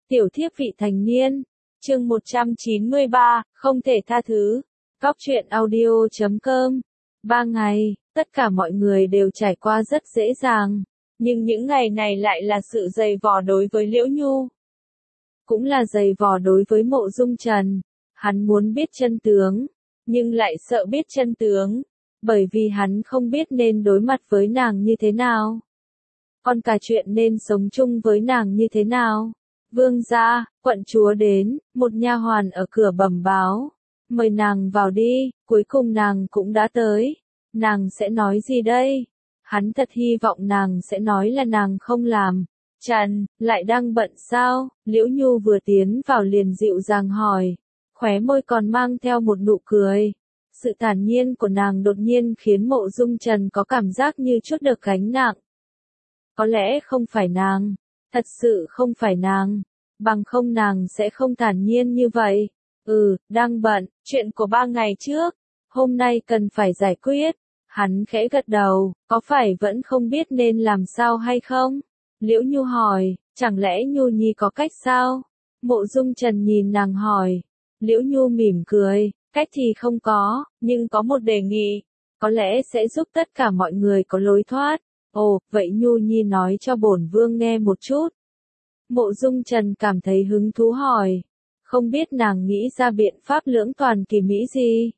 Tiểu thiếp vị thành niên, chương 193, không thể tha thứ. Góc truyện audio.com. 3 ngày, tất cả mọi người đều trải qua rất dễ dàng, nhưng những ngày này lại là sự dày vò đối với Liễu Nhu. Cũng là dày vò đối với Mộ Dung Trần. Hắn muốn biết chân tướng, nhưng lại sợ biết chân tướng, bởi vì hắn không biết nên đối mặt với nàng như thế nào. Còn cả chuyện nên sống chung với nàng như thế nào. Vương gia, quận chúa đến, một nha hoàn ở cửa bẩm báo. Mời nàng vào đi, cuối cùng nàng cũng đã tới. Nàng sẽ nói gì đây? Hắn thật hy vọng nàng sẽ nói là nàng không làm. Trần, lại đang bận sao? Liễu Nhu vừa tiến vào liền dịu dàng hỏi. Khóe môi còn mang theo một nụ cười. Sự thản nhiên của nàng đột nhiên khiến Mộ Dung Trần có cảm giác như chút được gánh nặng. Có lẽ không phải nàng, thật sự không phải nàng, bằng không nàng sẽ không thản nhiên như vậy. Đang bận, chuyện của 3 ngày trước, hôm nay cần phải giải quyết. Hắn khẽ gật đầu, có phải vẫn không biết nên làm sao hay không? Liễu Nhu hỏi, chẳng lẽ Nhu Nhi có cách sao? Mộ Dung Trần nhìn nàng hỏi. Liễu Nhu mỉm cười, cách thì không có, nhưng có một đề nghị, có lẽ sẽ giúp tất cả mọi người có lối thoát. Ồ, vậy Nhu Nhi nói cho bổn vương nghe một chút. Mộ Dung Trần cảm thấy hứng thú hỏi, không biết nàng nghĩ ra biện pháp lưỡng toàn kỳ mỹ gì?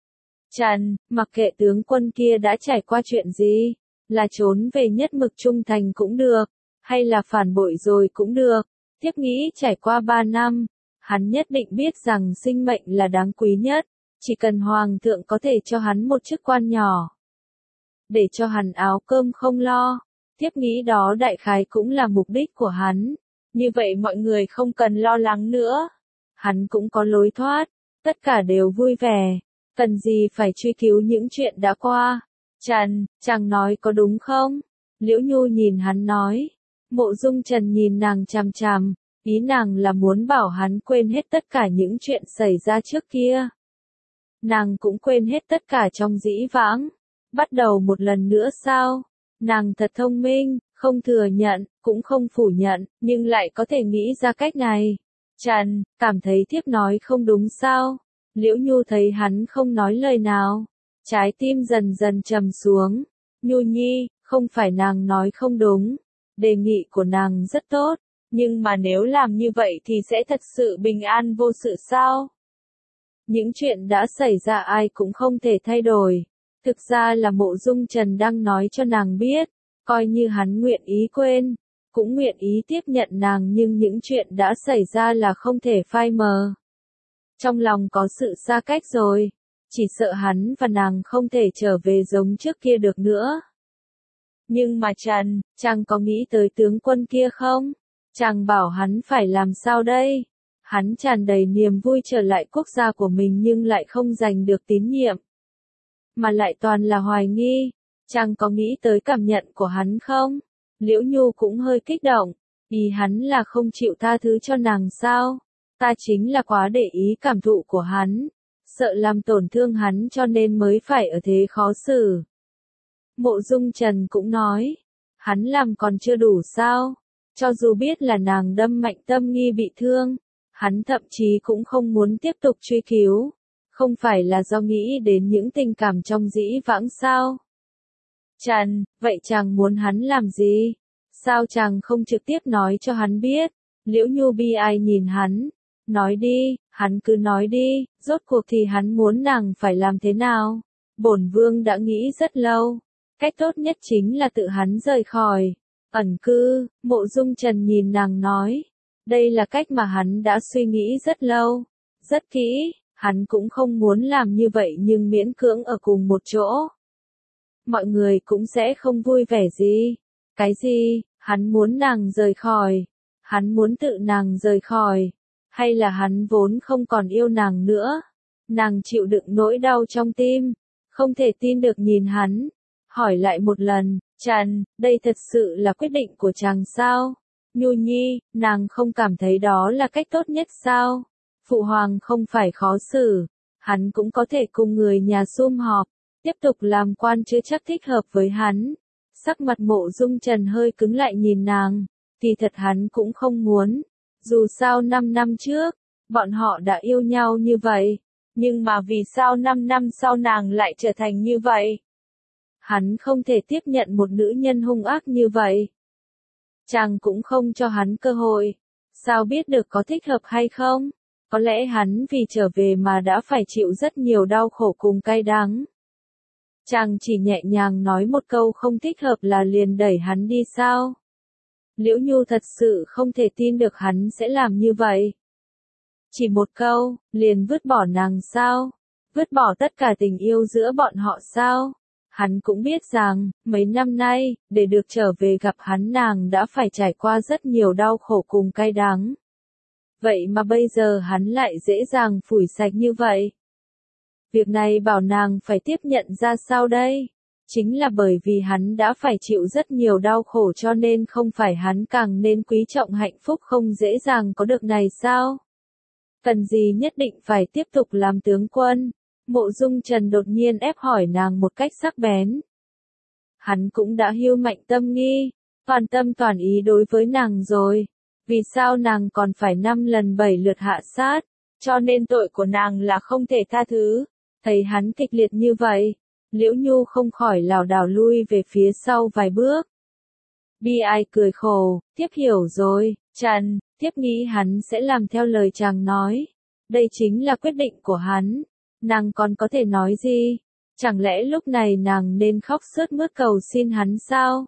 Trần, mặc kệ tướng quân kia đã trải qua chuyện gì, là trốn về nhất mực trung thành cũng được, hay là phản bội rồi cũng được, thiếp nghĩ trải qua 3 năm, hắn nhất định biết rằng sinh mệnh là đáng quý nhất, chỉ cần hoàng thượng có thể cho hắn một chức quan nhỏ, để cho hắn áo cơm không lo, thiếp nghĩ đó đại khái cũng là mục đích của hắn, như vậy mọi người không cần lo lắng nữa, hắn cũng có lối thoát, tất cả đều vui vẻ, cần gì phải truy cứu những chuyện đã qua. Trần, chàng nói có đúng không? Liễu Nhu nhìn hắn nói. Mộ Dung Trần nhìn nàng chằm chằm, ý nàng là muốn bảo hắn quên hết tất cả những chuyện xảy ra trước kia. Nàng cũng quên hết tất cả trong dĩ vãng. Bắt đầu một lần nữa sao? Nàng thật thông minh, không thừa nhận, cũng không phủ nhận, nhưng lại có thể nghĩ ra cách này. Trần, cảm thấy thiếp nói không đúng sao? Liễu Nhu thấy hắn không nói lời nào. Trái tim dần dần trầm xuống. Nhu Nhi, không phải nàng nói không đúng. Đề nghị của nàng rất tốt. Nhưng mà nếu làm như vậy thì sẽ thật sự bình an vô sự sao? Những chuyện đã xảy ra ai cũng không thể thay đổi. Thực ra là Mộ Dung Trần đang nói cho nàng biết. Coi như hắn nguyện ý quên. Cũng nguyện ý tiếp nhận nàng nhưng những chuyện đã xảy ra là không thể phai mờ. Trong lòng có sự xa cách rồi. Chỉ sợ hắn và nàng không thể trở về giống trước kia được nữa. Nhưng mà Trần, chàng có nghĩ tới tướng quân kia không? Chàng bảo hắn phải làm sao đây? Hắn tràn đầy niềm vui trở lại quốc gia của mình nhưng lại không giành được tín nhiệm. Mà lại toàn là hoài nghi. Chàng có nghĩ tới cảm nhận của hắn không? Liễu Nhu cũng hơi kích động. Ý hắn là không chịu tha thứ cho nàng sao? Ta chính là quá để ý cảm thụ của hắn. Sợ làm tổn thương hắn cho nên mới phải ở thế khó xử. Mộ Dung Trần cũng nói. Hắn làm còn chưa đủ sao? Cho dù biết là nàng đâm Mạnh Tâm Nghi bị thương. Hắn thậm chí cũng không muốn tiếp tục truy cứu. Không phải là do nghĩ đến những tình cảm trong dĩ vãng sao? Trần, vậy chàng muốn hắn làm gì? Sao chàng không trực tiếp nói cho hắn biết? Liễu Nhu bi ai nhìn hắn. Nói đi, hắn cứ nói đi, rốt cuộc thì hắn muốn nàng phải làm thế nào? Bổn vương đã nghĩ rất lâu. Cách tốt nhất chính là tự hắn rời khỏi. Ẩn cư, Mộ Dung Trần nhìn nàng nói. Đây là cách mà hắn đã suy nghĩ rất lâu. Rất kỹ, hắn cũng không muốn làm như vậy nhưng miễn cưỡng ở cùng một chỗ. Mọi người cũng sẽ không vui vẻ gì. Cái gì, hắn muốn nàng rời khỏi. Hắn muốn tự nàng rời khỏi. Hay là hắn vốn không còn yêu nàng nữa? Nàng chịu đựng nỗi đau trong tim, không thể tin được nhìn hắn. Hỏi lại một lần, Trần, đây thật sự là quyết định của chàng sao? Nhu Nhi, nàng không cảm thấy đó là cách tốt nhất sao? Phụ hoàng không phải khó xử, hắn cũng có thể cùng người nhà sum họp, tiếp tục làm quan chưa chắc thích hợp với hắn. Sắc mặt Mộ Dung Trần hơi cứng lại nhìn nàng, thì thật hắn cũng không muốn. Dù sao 5 năm trước, bọn họ đã yêu nhau như vậy. Nhưng mà vì sao 5 năm sau nàng lại trở thành như vậy? Hắn không thể tiếp nhận một nữ nhân hung ác như vậy. Chàng cũng không cho hắn cơ hội. Sao biết được có thích hợp hay không? Có lẽ hắn vì trở về mà đã phải chịu rất nhiều đau khổ cùng cay đắng. Chàng chỉ nhẹ nhàng nói một câu không thích hợp là liền đẩy hắn đi sao? Liễu Nhu thật sự không thể tin được hắn sẽ làm như vậy. Chỉ một câu, liền vứt bỏ nàng sao? Vứt bỏ tất cả tình yêu giữa bọn họ sao? Hắn cũng biết rằng, mấy năm nay, để được trở về gặp hắn nàng đã phải trải qua rất nhiều đau khổ cùng cay đắng. Vậy mà bây giờ hắn lại dễ dàng phủi sạch như vậy. Việc này bảo nàng phải tiếp nhận ra sao đây? Chính là bởi vì hắn đã phải chịu rất nhiều đau khổ cho nên không phải hắn càng nên quý trọng hạnh phúc không dễ dàng có được này sao? Cần gì nhất định phải tiếp tục làm tướng quân? Mộ Dung Trần đột nhiên ép hỏi nàng một cách sắc bén. Hắn cũng đã hiu Mạnh Tâm Nghi, toàn tâm toàn ý đối với nàng rồi. Vì sao nàng còn phải 5 lần 7 lượt hạ sát? Cho nên tội của nàng là không thể tha thứ. Thấy hắn kịch liệt như vậy, Liễu Nhu không khỏi lảo đảo lui về phía sau vài bước. Bi ai cười khổ, tiếp hiểu rồi, Trần, tiếp nghĩ hắn sẽ làm theo lời chàng nói. Đây chính là quyết định của hắn. Nàng còn có thể nói gì? Chẳng lẽ lúc này nàng nên khóc sướt mướt cầu xin hắn sao?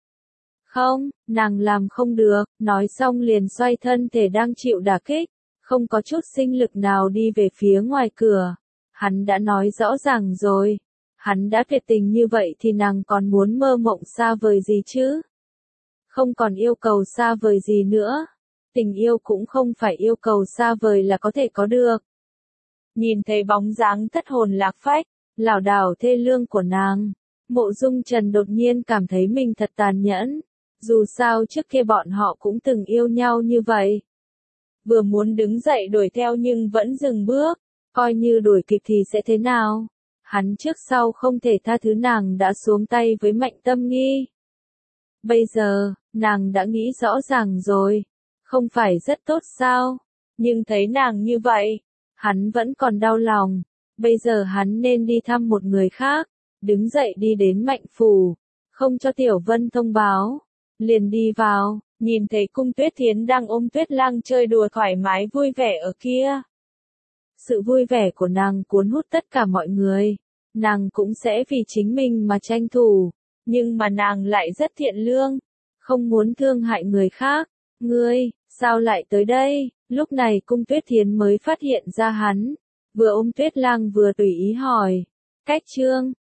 Không, nàng làm không được, nói xong liền xoay thân thể đang chịu đả kích, không có chút sinh lực nào đi về phía ngoài cửa. Hắn đã nói rõ ràng rồi. Hắn đã tuyệt tình như vậy thì nàng còn muốn mơ mộng xa vời gì chứ? Không còn yêu cầu xa vời gì nữa. Tình yêu cũng không phải yêu cầu xa vời là có thể có được. Nhìn thấy bóng dáng thất hồn lạc phách, lảo đảo thê lương của nàng, Mộ Dung Trần đột nhiên cảm thấy mình thật tàn nhẫn. Dù sao trước kia bọn họ cũng từng yêu nhau như vậy. Vừa muốn đứng dậy đuổi theo nhưng vẫn dừng bước, coi như đuổi kịp thì sẽ thế nào? Hắn trước sau không thể tha thứ nàng đã xuống tay với Mạnh Tâm Nghi. Bây giờ, nàng đã nghĩ rõ ràng rồi, không phải rất tốt sao? Nhưng thấy nàng như vậy, hắn vẫn còn đau lòng. Bây giờ hắn nên đi thăm một người khác, đứng dậy đi đến Mạnh Phủ, không cho Tiểu Vân thông báo. Liền đi vào, nhìn thấy Cung Tuyết Thiến đang ôm Tuyết Lang chơi đùa thoải mái vui vẻ ở kia. Sự vui vẻ của nàng cuốn hút tất cả mọi người. Nàng cũng sẽ vì chính mình mà tranh thủ, nhưng mà nàng lại rất thiện lương, không muốn thương hại người khác. Ngươi, sao lại tới đây? Lúc này Cung Tuyết Thiến mới phát hiện ra hắn, vừa ôm Tuyết Lang vừa tùy ý hỏi. Cách Trương,